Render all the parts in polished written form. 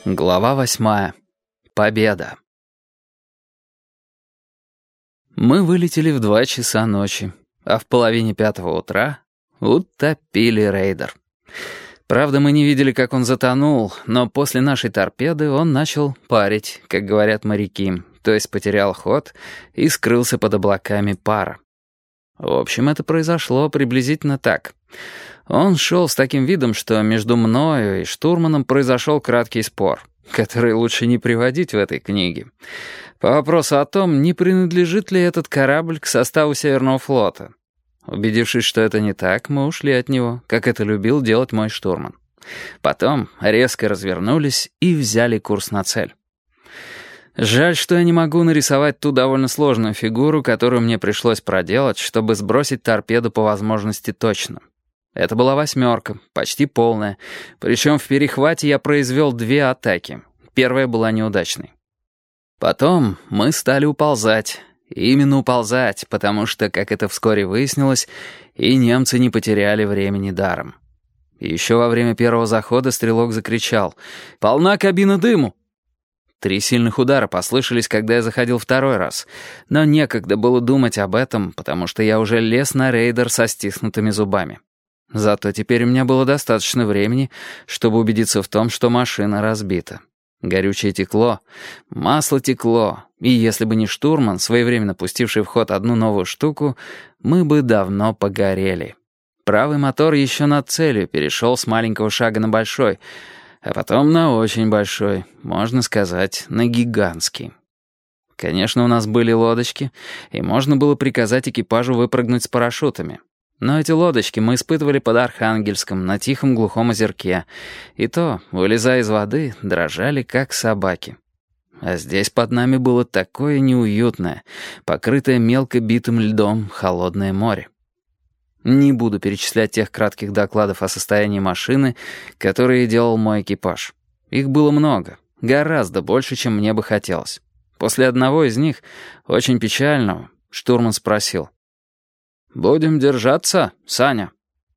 Глава 8. Победа. Мы вылетели в 2 часа ночи, а в половине 5 утра утопили рейдер. Правда, мы не видели, как он затонул, но после нашей торпеды он начал парить, как говорят моряки, то есть потерял ход и скрылся под облаками пара. В общем, это произошло приблизительно так. Он шел с таким видом, что между мною и штурманом произошел краткий спор, который лучше не приводить в этой книге, по вопросу о том, не принадлежит ли этот корабль к составу Северного флота. Убедившись, что это не так, мы ушли от него, как это любил делать мой штурман. Потом резко развернулись и взяли курс на цель. Жаль, что я не могу нарисовать ту довольно сложную фигуру, которую мне пришлось проделать, чтобы сбросить торпеду по возможности точно. Это была 8, почти полная, причем в перехвате я произвел 2 атаки. Первая была неудачной. Потом мы стали уползать. Именно уползать, потому что, как это вскоре выяснилось, и немцы не потеряли времени даром. И еще во время первого захода стрелок закричал: «Полна кабина дыму!» 3 сильных удара послышались, когда я заходил 2 раз, но некогда было думать об этом, потому что я уже лез на рейдер со стиснутыми зубами. Зато теперь у меня было достаточно времени, чтобы убедиться в том, что машина разбита. Горючее текло, масло текло, и если бы не штурман, своевременно пустивший в ход одну новую штуку, мы бы давно погорели. Правый мотор еще над целью перешел с маленького шага на большой, а потом на очень большой, можно сказать, на гигантский. Конечно, у нас были лодочки, и можно было приказать экипажу выпрыгнуть с парашютами. Но эти лодочки мы испытывали под Архангельском, на тихом глухом озерке, и то, вылезая из воды, дрожали, как собаки. А здесь под нами было такое неуютное, покрытое мелко битым льдом холодное море. Не буду перечислять тех кратких докладов о состоянии машины, которые делал мой экипаж. Их было много, гораздо больше, чем мне бы хотелось. После одного из них, очень печального, штурман спросил: «Будем держаться, Саня?»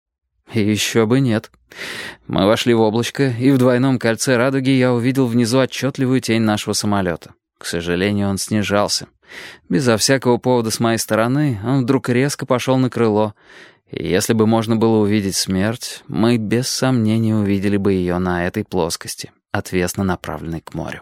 И еще бы нет. Мы вошли в облачко, и в двойном кольце радуги я увидел внизу отчетливую тень нашего самолета. К сожалению, он снижался. Безо всякого повода с моей стороны он вдруг резко пошел на крыло, и если бы можно было увидеть смерть, мы без сомнения увидели бы ее на этой плоскости, отвесно направленной к морю.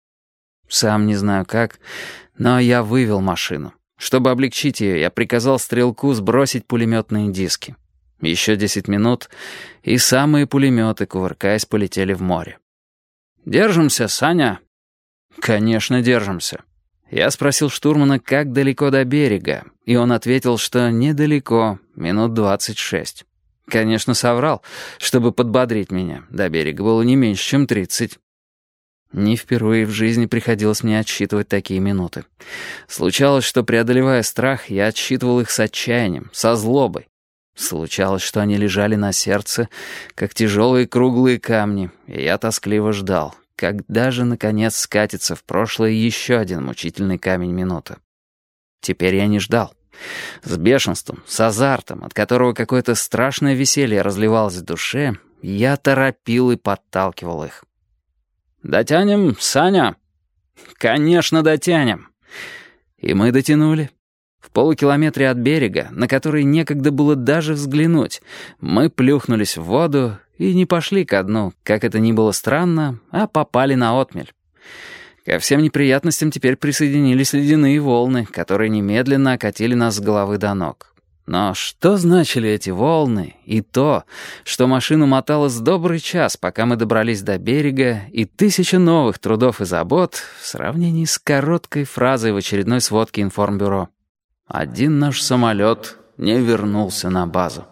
Сам не знаю как, но я вывел машину. Чтобы облегчить ее, я приказал стрелку сбросить пулеметные диски. Еще 10 минут, и самые пулеметы, кувыркаясь, полетели в море. «Держимся, Саня?» «Конечно, держимся». Я спросил штурмана, как далеко до берега, и он ответил, что недалеко, минут 26. Конечно, соврал, чтобы подбодрить меня. До берега было не меньше, чем 30. Не впервые в жизни приходилось мне отсчитывать такие минуты. Случалось, что, преодолевая страх, я отсчитывал их с отчаянием, со злобой. Случалось, что они лежали на сердце, как тяжелые круглые камни, и я тоскливо ждал, когда же, наконец, скатится в прошлое еще один мучительный камень минуты. Теперь я не ждал. С бешенством, с азартом, от которого какое-то страшное веселье разливалось в душе, я торопил и подталкивал их. «Дотянем, Саня?» «Конечно, дотянем». И мы дотянули. В полукилометре от берега, на который некогда было даже взглянуть, мы плюхнулись в воду и не пошли ко дну, как это ни было странно, а попали на отмель. Ко всем неприятностям теперь присоединились ледяные волны, которые немедленно окатили нас с головы до ног. Но что значили эти волны и то, что машину мотало с добрый час, пока мы добрались до берега, и 1000 новых трудов и забот в сравнении с короткой фразой в очередной сводке информбюро: «Один наш самолет не вернулся на базу».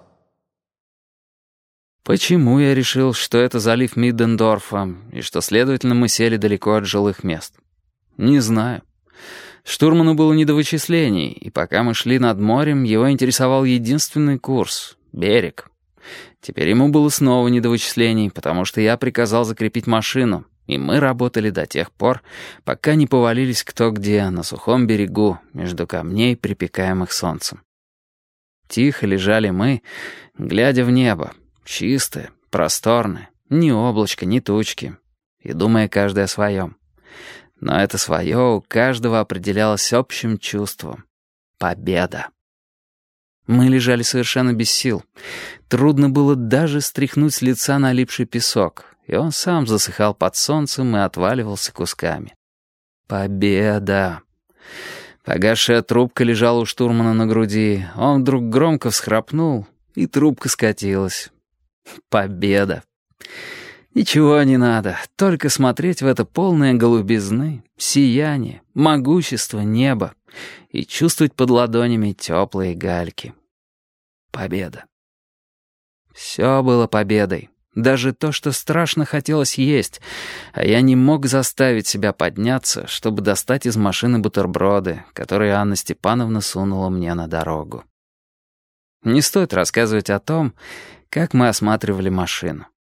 Почему я решил, что это залив Миддендорфа, и что, следовательно, мы сели далеко от жилых мест? Не знаю. Штурману было не до вычислений, и пока мы шли над морем, его интересовал единственный курс — берег. Теперь ему было снова не до вычислений, потому что я приказал закрепить машину, и мы работали до тех пор, пока не повалились кто где на сухом берегу между камней, припекаемых солнцем. Тихо лежали мы, глядя в небо, чистое, просторное, ни облачка, ни тучки. и думая каждый о своем. Но это свое у каждого определялось общим чувством. Победа. Мы лежали совершенно без сил. Трудно было даже стряхнуть с лица налипший песок, и он сам засыхал под солнцем и отваливался кусками. Победа. Погасшая трубка лежала у штурмана на груди. Он вдруг громко всхрапнул, и трубка скатилась. Победа. Ничего не надо, только смотреть в это полное голубизны, сияние, могущество неба и чувствовать под ладонями теплые гальки. Победа. Все было победой. Даже то, что страшно хотелось есть, а я не мог заставить себя подняться, чтобы достать из машины бутерброды, которые Анна Степановна сунула мне на дорогу. Не стоит рассказывать о том, как мы осматривали машину.